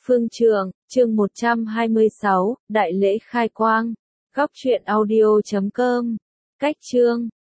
Phương Trượng, chương 126, Đại lễ khai quang. Góc truyện audio.com. Cách chương